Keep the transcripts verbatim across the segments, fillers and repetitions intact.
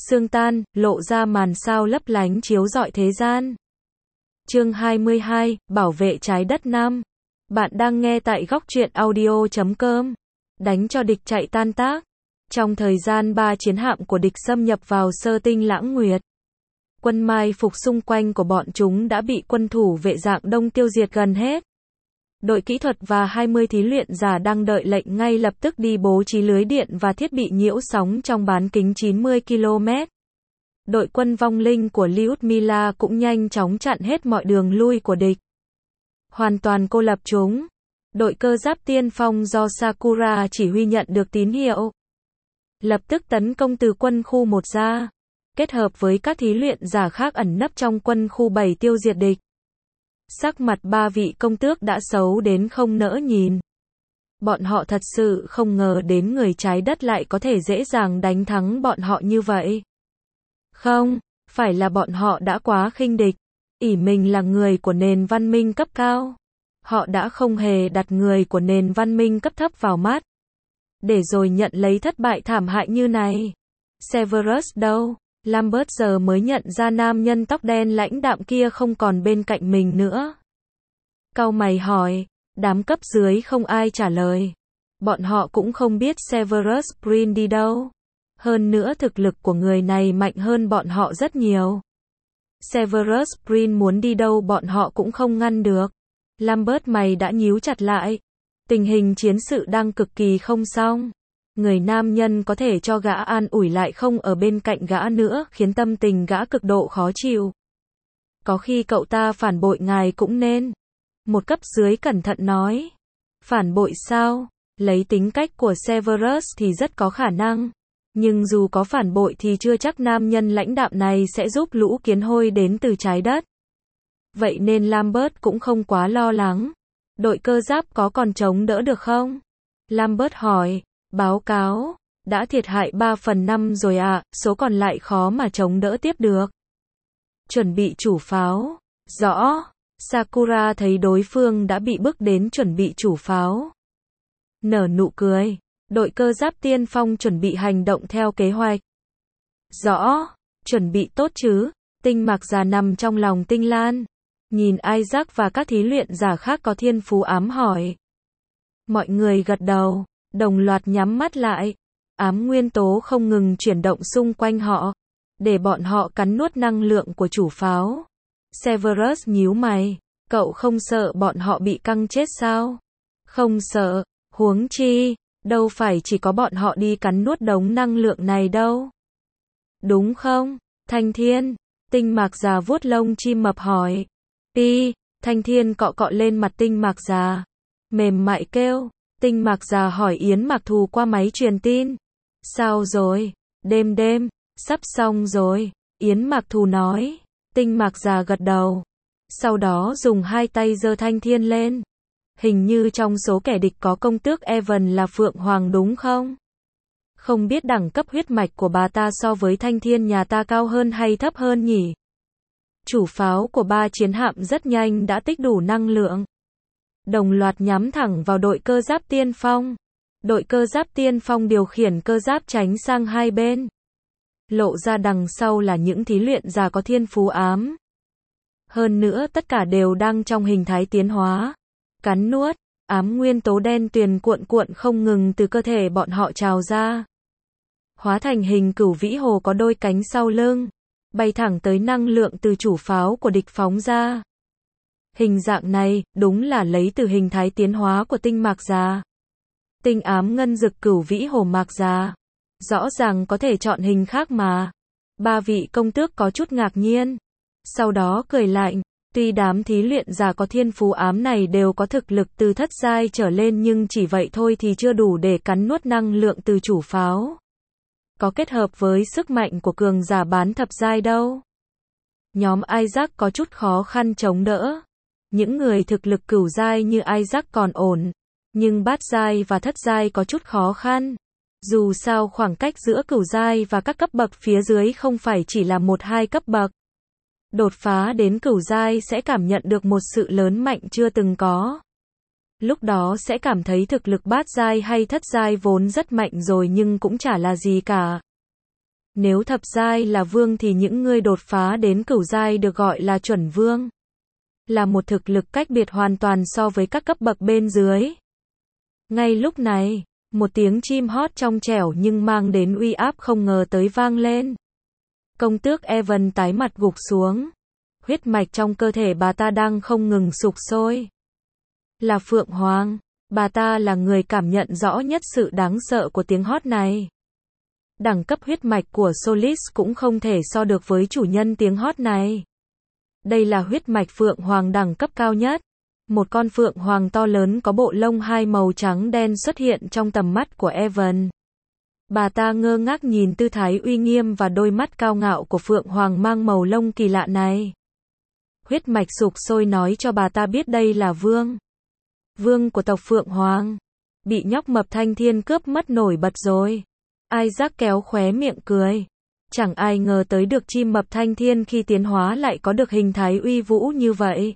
Sương tan, lộ ra màn sao lấp lánh chiếu rọi thế gian. Chương hai mươi hai, Bảo vệ trái đất năm. Bạn đang nghe tại góc truyện audio chấm com. Đánh cho địch chạy tan tác. Trong thời gian ba chiến hạm của địch xâm nhập vào sơ tinh Lãng Nguyệt, quân mai phục xung quanh của bọn chúng đã bị quân thủ vệ dạng đông tiêu diệt gần hết. Đội kỹ thuật và hai mươi thí luyện giả đang đợi lệnh ngay lập tức đi bố trí lưới điện và thiết bị nhiễu sóng trong bán kính chín mươi ki lô mét. Đội quân vong linh của Lyudmila cũng nhanh chóng chặn hết mọi đường lui của địch, hoàn toàn cô lập chúng. Đội cơ giáp tiên phong do Sakura chỉ huy nhận được tín hiệu, lập tức tấn công từ quân khu một ra, kết hợp với các thí luyện giả khác ẩn nấp trong quân khu bảy tiêu diệt địch. Sắc mặt ba vị công tước đã xấu đến không nỡ nhìn. Bọn họ thật sự không ngờ đến người trái đất lại có thể dễ dàng đánh thắng bọn họ như vậy. Không, phải là bọn họ đã quá khinh địch, ỷ mình là người của nền văn minh cấp cao. Họ đã không hề đặt người của nền văn minh cấp thấp vào mắt, để rồi nhận lấy thất bại thảm hại như này. Severus đâu? Lambert giờ mới nhận ra nam nhân tóc đen lãnh đạm kia không còn bên cạnh mình nữa. Cau mày hỏi, đám cấp dưới không ai trả lời. Bọn họ cũng không biết Severus Green đi đâu. Hơn nữa thực lực của người này mạnh hơn bọn họ rất nhiều. Severus Green muốn đi đâu bọn họ cũng không ngăn được. Lambert mày đã nhíu chặt lại. Tình hình chiến sự đang cực kỳ không xong. Người nam nhân có thể cho gã an ủi lại không ở bên cạnh gã nữa, khiến tâm tình gã cực độ khó chịu. Có khi cậu ta phản bội ngài cũng nên. Một cấp dưới cẩn thận nói. Phản bội sao? Lấy tính cách của Severus thì rất có khả năng. Nhưng dù có phản bội thì chưa chắc nam nhân lãnh đạm này sẽ giúp lũ kiến hôi đến từ trái đất. Vậy nên Lambert cũng không quá lo lắng. Đội cơ giáp có còn chống đỡ được không? Lambert hỏi. Báo cáo, đã thiệt hại ba phần năm rồi ạ, à, số còn lại khó mà chống đỡ tiếp được. Chuẩn bị chủ pháo. Rõ. Sakura thấy đối phương đã bị bức đến chuẩn bị chủ pháo, nở nụ cười. Đội cơ giáp tiên phong chuẩn bị hành động theo kế hoạch. Rõ. Chuẩn bị tốt chứ? Tinh Mạc già nằm trong lòng Tinh Lan, nhìn Isaac và các thí luyện giả khác có thiên phú ám hỏi. Mọi người gật đầu, đồng loạt nhắm mắt lại. Ám nguyên tố không ngừng chuyển động xung quanh họ, để bọn họ cắn nuốt năng lượng của chủ pháo. Severus nhíu mày, cậu không sợ bọn họ bị căng chết sao? Không sợ, huống chi, đâu phải chỉ có bọn họ đi cắn nuốt đống năng lượng này đâu. Đúng không, Thanh Thiên? Tinh Mạc già vuốt lông chim mập hỏi. Pi, Thanh Thiên cọ cọ lên mặt Tinh Mạc già, mềm mại kêu. Tinh Mạc già hỏi Yến Mạc Thù qua máy truyền tin. Sao rồi? Đêm đêm, sắp xong rồi, Yến Mạc Thù nói. Tinh Mạc già gật đầu. Sau đó dùng hai tay giơ Thanh Thiên lên. Hình như trong số kẻ địch có công tước Evan là Phượng Hoàng đúng không? Không biết đẳng cấp huyết mạch của bà ta so với Thanh Thiên nhà ta cao hơn hay thấp hơn nhỉ? Chủ pháo của ba chiến hạm rất nhanh đã tích đủ năng lượng, đồng loạt nhắm thẳng vào đội cơ giáp tiên phong. Đội cơ giáp tiên phong điều khiển cơ giáp tránh sang hai bên. Lộ ra đằng sau là những thí luyện giả có thiên phú ám. Hơn nữa tất cả đều đang trong hình thái tiến hóa. Cắn nuốt, ám nguyên tố đen tuyền cuộn cuộn không ngừng từ cơ thể bọn họ trào ra. Hóa thành hình cửu vĩ hồ có đôi cánh sau lưng, bay thẳng tới năng lượng từ chủ pháo của địch phóng ra. Hình dạng này, đúng là lấy từ hình thái tiến hóa của Tinh Mạc già. Tinh ám ngân dực cửu vĩ hồ Mạc già. Rõ ràng có thể chọn hình khác mà. Ba vị công tước có chút ngạc nhiên. Sau đó cười lạnh. Tuy đám thí luyện giả có thiên phú ám này đều có thực lực từ thất giai trở lên nhưng chỉ vậy thôi thì chưa đủ để cắn nuốt năng lượng từ chủ pháo. Có kết hợp với sức mạnh của cường giả bán thập giai đâu. Nhóm Isaac có chút khó khăn chống đỡ. Những người thực lực cửu giai như Isaac còn ổn, nhưng bát giai và thất giai có chút khó khăn. Dù sao khoảng cách giữa cửu giai và các cấp bậc phía dưới không phải chỉ là một hai cấp bậc. Đột phá đến cửu giai sẽ cảm nhận được một sự lớn mạnh chưa từng có. Lúc đó sẽ cảm thấy thực lực bát giai hay thất giai vốn rất mạnh rồi nhưng cũng chả là gì cả. Nếu thập giai là vương thì những người đột phá đến cửu giai được gọi là chuẩn vương. Là một thực lực cách biệt hoàn toàn so với các cấp bậc bên dưới. Ngay lúc này, một tiếng chim hót trong trẻo nhưng mang đến uy áp không ngờ tới vang lên. Công tước Evan tái mặt gục xuống. Huyết mạch trong cơ thể bà ta đang không ngừng sục sôi. Là Phượng Hoàng, bà ta là người cảm nhận rõ nhất sự đáng sợ của tiếng hót này. Đẳng cấp huyết mạch của Solis cũng không thể so được với chủ nhân tiếng hót này. Đây là huyết mạch Phượng Hoàng đẳng cấp cao nhất. Một con Phượng Hoàng to lớn có bộ lông hai màu trắng đen xuất hiện trong tầm mắt của Evan. Bà ta ngơ ngác nhìn tư thái uy nghiêm và đôi mắt cao ngạo của Phượng Hoàng mang màu lông kỳ lạ này. Huyết mạch sục sôi nói cho bà ta biết đây là vương. Vương của tộc Phượng Hoàng. Bị nhóc mập Thanh Thiên cướp mất nổi bật rồi. Isaac kéo khóe miệng cười. Chẳng ai ngờ tới được chim mập Thanh Thiên khi tiến hóa lại có được hình thái uy vũ như vậy.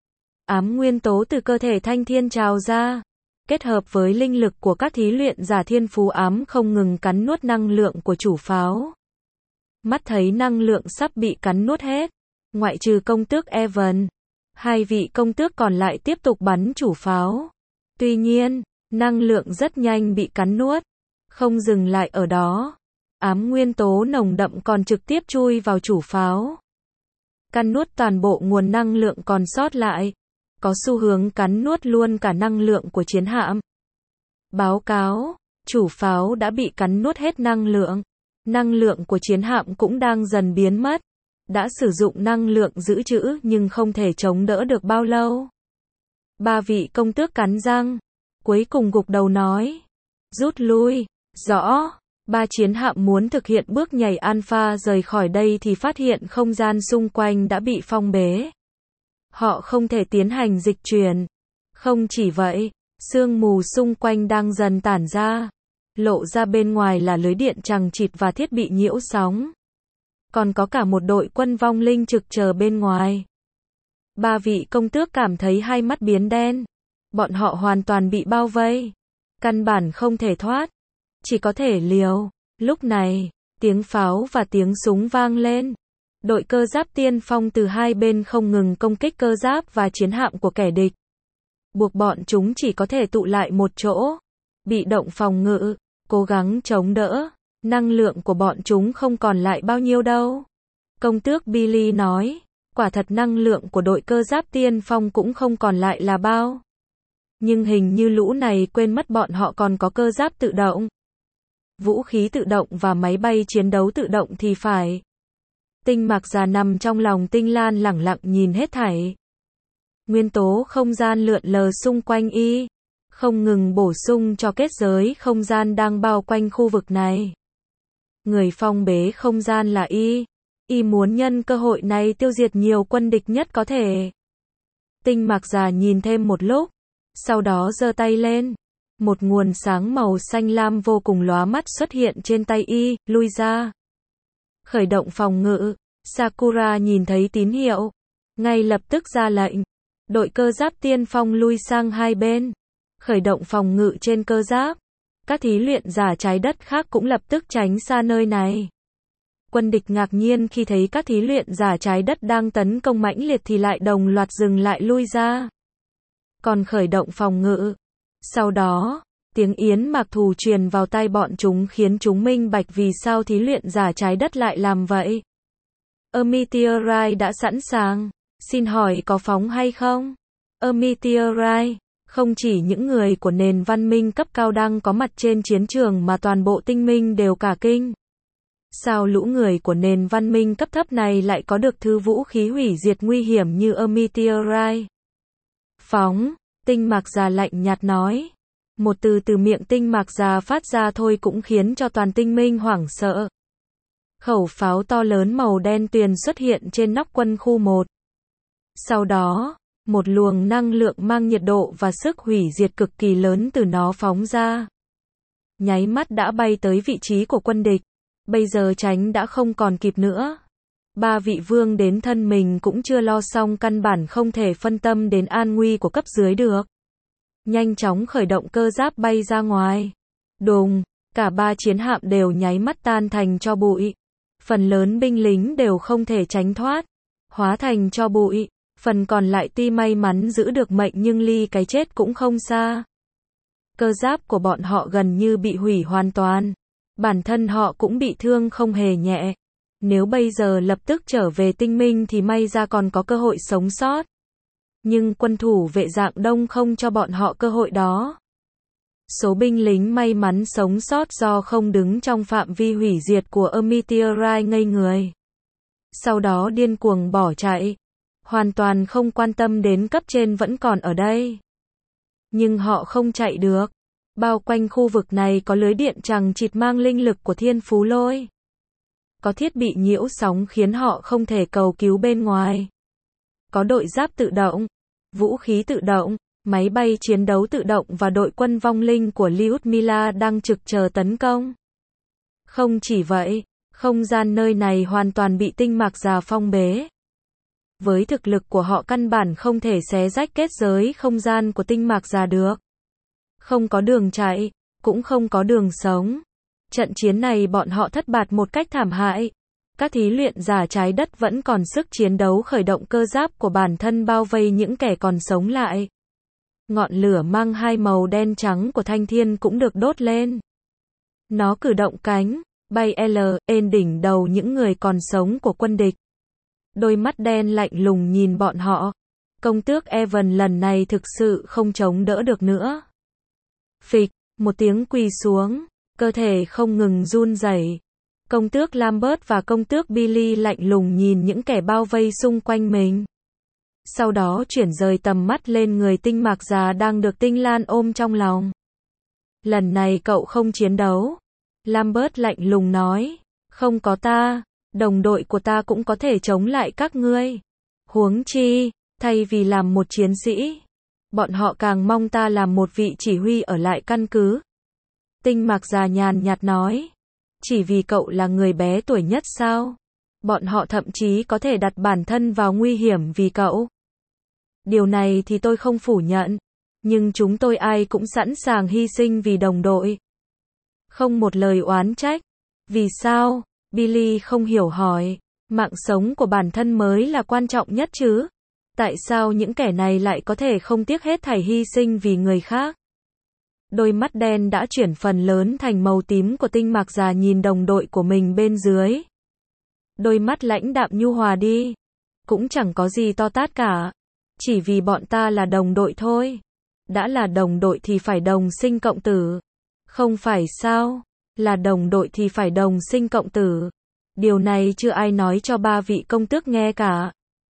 Ám nguyên tố từ cơ thể Thanh Thiên trào ra. Kết hợp với linh lực của các thí luyện giả thiên phú ám không ngừng cắn nuốt năng lượng của chủ pháo. Mắt thấy năng lượng sắp bị cắn nuốt hết. Ngoại trừ công tước Evan, hai vị công tước còn lại tiếp tục bắn chủ pháo. Tuy nhiên, năng lượng rất nhanh bị cắn nuốt. Không dừng lại ở đó. Ám nguyên tố nồng đậm còn trực tiếp chui vào chủ pháo. Cắn nuốt toàn bộ nguồn năng lượng còn sót lại. Có xu hướng cắn nuốt luôn cả năng lượng của chiến hạm. Báo cáo, chủ pháo đã bị cắn nuốt hết năng lượng. Năng lượng của chiến hạm cũng đang dần biến mất. Đã sử dụng năng lượng giữ trữ nhưng không thể chống đỡ được bao lâu. Ba vị công tước cắn răng. Cuối cùng gục đầu nói. Rút lui. Rõ. Ba chiến hạm muốn thực hiện bước nhảy alpha rời khỏi đây thì phát hiện không gian xung quanh đã bị phong bế. Họ không thể tiến hành dịch chuyển. Không chỉ vậy, sương mù xung quanh đang dần tản ra. Lộ ra bên ngoài là lưới điện chằng chịt và thiết bị nhiễu sóng. Còn có cả một đội quân vong linh trực chờ bên ngoài. Ba vị công tước cảm thấy hai mắt biến đen. Bọn họ hoàn toàn bị bao vây. Căn bản không thể thoát. Chỉ có thể liều. Lúc này, tiếng pháo và tiếng súng vang lên. Đội cơ giáp tiên phong từ hai bên không ngừng công kích cơ giáp và chiến hạm của kẻ địch. Buộc bọn chúng chỉ có thể tụ lại một chỗ. Bị động phòng ngự, cố gắng chống đỡ. Năng lượng của bọn chúng không còn lại bao nhiêu đâu. Công tước Billy nói, quả thật năng lượng của đội cơ giáp tiên phong cũng không còn lại là bao. Nhưng hình như lũ này quên mất bọn họ còn có cơ giáp tự động. Vũ khí tự động và máy bay chiến đấu tự động thì phải. Tinh Mạc già nằm trong lòng Tinh Lan lẳng lặng nhìn hết thảy. Nguyên tố không gian lượn lờ xung quanh y, không ngừng bổ sung cho kết giới không gian đang bao quanh khu vực này. Người phong bế không gian là y, y muốn nhân cơ hội này tiêu diệt nhiều quân địch nhất có thể. Tinh Mạc già nhìn thêm một lúc, sau đó giơ tay lên. Một nguồn sáng màu xanh lam vô cùng lóa mắt xuất hiện trên tay y, lui ra. Khởi động phòng ngự. Sakura nhìn thấy tín hiệu, ngay lập tức ra lệnh. Đội cơ giáp tiên phong lui sang hai bên. Khởi động phòng ngự trên cơ giáp. Các thí luyện giả trái đất khác cũng lập tức tránh xa nơi này. Quân địch ngạc nhiên khi thấy các thí luyện giả trái đất đang tấn công mãnh liệt thì lại đồng loạt dừng lại lui ra. Còn khởi động phòng ngự. Sau đó, tiếng yến mạc thù truyền vào tai bọn chúng khiến chúng minh bạch vì sao thí luyện giả trái đất lại làm vậy. A meteorite đã sẵn sàng. Xin hỏi có phóng hay không? A meteorite. Không chỉ những người của nền văn minh cấp cao đang có mặt trên chiến trường mà toàn bộ tinh minh đều cả kinh. Sao lũ người của nền văn minh cấp thấp này lại có được thứ vũ khí hủy diệt nguy hiểm như A meteorite? Phóng. Tinh Mạc già lạnh nhạt nói. Một từ từ miệng Tinh Mạc già phát ra thôi cũng khiến cho toàn tinh minh hoảng sợ. Khẩu pháo to lớn màu đen tuyền xuất hiện trên nóc quân khu một. Sau đó, một luồng năng lượng mang nhiệt độ và sức hủy diệt cực kỳ lớn từ nó phóng ra. Nháy mắt đã bay tới vị trí của quân địch. Bây giờ tránh đã không còn kịp nữa. Ba vị vương đến thân mình cũng chưa lo xong căn bản không thể phân tâm đến an nguy của cấp dưới được. Nhanh chóng khởi động cơ giáp bay ra ngoài. Đùng, cả ba chiến hạm đều nháy mắt tan thành tro bụi. Phần lớn binh lính đều không thể tránh thoát, hóa thành tro bụi. Phần còn lại tuy may mắn giữ được mệnh nhưng ly cái chết cũng không xa. Cơ giáp của bọn họ gần như bị hủy hoàn toàn. Bản thân họ cũng bị thương không hề nhẹ. Nếu bây giờ lập tức trở về tinh minh thì may ra còn có cơ hội sống sót. Nhưng quân thủ vệ Dạng Đông không cho bọn họ cơ hội đó. Số binh lính may mắn sống sót do không đứng trong phạm vi hủy diệt của Ameteorite ngây người. Sau đó điên cuồng bỏ chạy. Hoàn toàn không quan tâm đến cấp trên vẫn còn ở đây. Nhưng họ không chạy được. Bao quanh khu vực này có lưới điện chằng chịt mang linh lực của Thiên Phú Lôi. Có thiết bị nhiễu sóng khiến họ không thể cầu cứu bên ngoài. Có đội giáp tự động, vũ khí tự động, máy bay chiến đấu tự động và đội quân vong linh của Lyudmila đang trực chờ tấn công. Không chỉ vậy, không gian nơi này hoàn toàn bị tinh mạc già phong bế. Với thực lực của họ căn bản không thể xé rách kết giới không gian của tinh mạc già được. Không có đường chạy, cũng không có đường sống. Trận chiến này bọn họ thất bại một cách thảm hại. Các thí luyện giả trái đất vẫn còn sức chiến đấu khởi động cơ giáp của bản thân bao vây những kẻ còn sống lại. Ngọn lửa mang hai màu đen trắng của thanh thiên cũng được đốt lên. Nó cử động cánh, bay L, lên đỉnh đầu những người còn sống của quân địch. Đôi mắt đen lạnh lùng nhìn bọn họ. Công tước Evan lần này thực sự không chống đỡ được nữa. Phịch, một tiếng quỳ xuống, cơ thể không ngừng run rẩy. Công tước Lambert và công tước Billy lạnh lùng nhìn những kẻ bao vây xung quanh mình. Sau đó chuyển rời tầm mắt lên người tinh mạc già đang được Tinh Lan ôm trong lòng. Lần này cậu không chiến đấu. Lambert lạnh lùng nói, không có ta, đồng đội của ta cũng có thể chống lại các ngươi. Huống chi, thay vì làm một chiến sĩ, bọn họ càng mong ta làm một vị chỉ huy ở lại căn cứ. Tinh mạc già nhàn nhạt nói, chỉ vì cậu là người bé tuổi nhất sao? Bọn họ thậm chí có thể đặt bản thân vào nguy hiểm vì cậu. Điều này thì tôi không phủ nhận, nhưng chúng tôi ai cũng sẵn sàng hy sinh vì đồng đội. Không một lời oán trách. Vì sao? Billy không hiểu hỏi, mạng sống của bản thân mới là quan trọng nhất chứ? Tại sao những kẻ này lại có thể không tiếc hết thảy hy sinh vì người khác? Đôi mắt đen đã chuyển phần lớn thành màu tím của tinh mạc già nhìn đồng đội của mình bên dưới. Đôi mắt lãnh đạm nhu hòa đi. Cũng chẳng có gì to tát cả. Chỉ vì bọn ta là đồng đội thôi. Đã là đồng đội thì phải đồng sinh cộng tử. Không phải sao? Là đồng đội thì phải đồng sinh cộng tử. Điều này chưa ai nói cho ba vị công tước nghe cả.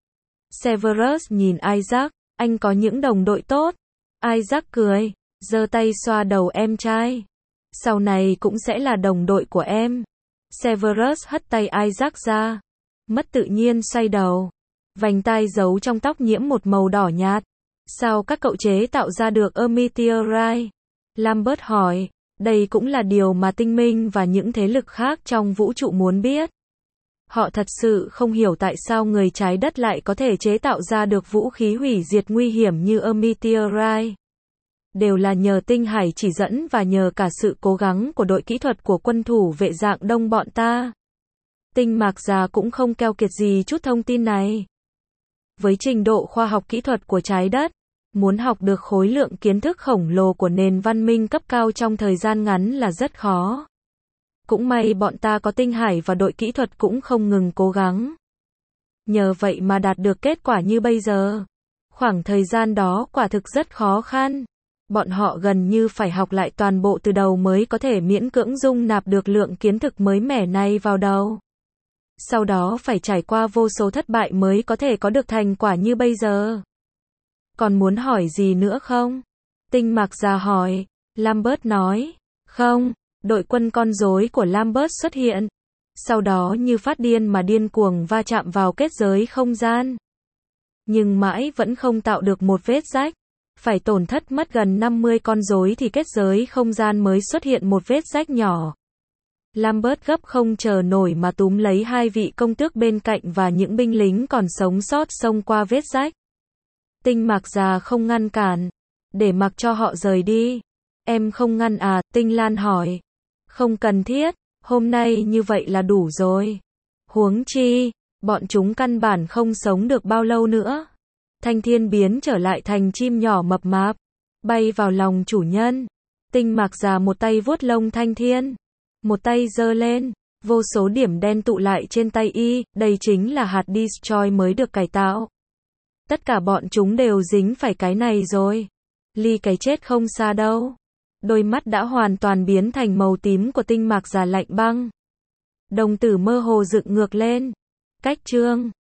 Severus nhìn Isaac, anh có những đồng đội tốt. Isaac cười, giơ tay xoa đầu em trai. Sau này cũng sẽ là đồng đội của em. Severus hất tay Isaac ra. Mất tự nhiên xoay đầu. Vành tai giấu trong tóc nhiễm một màu đỏ nhạt. Sao các cậu chế tạo ra được Ameteorite? Lambert hỏi. Đây cũng là điều mà tinh minh và những thế lực khác trong vũ trụ muốn biết. Họ thật sự không hiểu tại sao người trái đất lại có thể chế tạo ra được vũ khí hủy diệt nguy hiểm như Ameteorite. Đều là nhờ tinh hải chỉ dẫn và nhờ cả sự cố gắng của đội kỹ thuật của quân thủ vệ Dạng Đông bọn ta. Tinh mạc già cũng không keo kiệt gì chút thông tin này. Với trình độ khoa học kỹ thuật của trái đất, muốn học được khối lượng kiến thức khổng lồ của nền văn minh cấp cao trong thời gian ngắn là rất khó. Cũng may bọn ta có tinh hải và đội kỹ thuật cũng không ngừng cố gắng. Nhờ vậy mà đạt được kết quả như bây giờ. Khoảng thời gian đó quả thực rất khó khăn. Bọn họ gần như phải học lại toàn bộ từ đầu mới có thể miễn cưỡng dung nạp được lượng kiến thức mới mẻ này vào đầu. Sau đó phải trải qua vô số thất bại mới có thể có được thành quả như bây giờ. Còn muốn hỏi gì nữa không? Tinh mạc già hỏi. Lambert nói. Không, đội quân con rối của Lambert xuất hiện. Sau đó như phát điên mà điên cuồng va chạm vào kết giới không gian. Nhưng mãi vẫn không tạo được một vết rách. Phải tổn thất mất gần năm mươi con rối thì kết giới không gian mới xuất hiện một vết rách nhỏ. Lambert gấp không chờ nổi mà túm lấy hai vị công tước bên cạnh và những binh lính còn sống sót xông qua vết rách. Tinh mạc già không ngăn cản. Để mặc cho họ rời đi. Em không ngăn à? Tinh Lan hỏi. Không cần thiết. Hôm nay như vậy là đủ rồi. Huống chi, bọn chúng căn bản không sống được bao lâu nữa. Thanh Thiên biến trở lại thành chim nhỏ mập mạp, bay vào lòng chủ nhân. Tinh Mạc già một tay vuốt lông Thanh Thiên, một tay giơ lên, vô số điểm đen tụ lại trên tay y, đây chính là hạt Destroy mới được cải tạo. Tất cả bọn chúng đều dính phải cái này rồi. Ly cái chết không xa đâu. Đôi mắt đã hoàn toàn biến thành màu tím của Tinh Mạc già lạnh băng. Đồng tử mơ hồ dựng ngược lên. Cách chương